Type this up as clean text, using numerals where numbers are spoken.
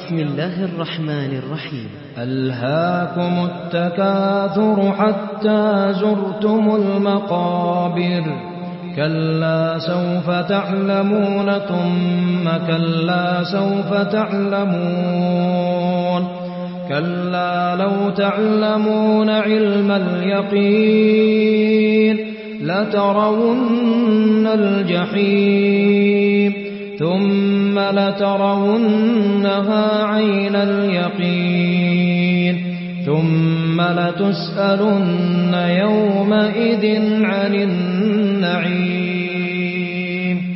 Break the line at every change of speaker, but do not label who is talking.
بسم الله الرحمن الرحيم.
ألهاكم التكاثر حتى زرتم المقابر كلا سوف تعلمون ثم كلا سوف تعلمون كلا لو تعلمون علم اليقين لترون الجحيم ثم لترونها عين اليقين ثم لتسألن يومئذ عن النعيم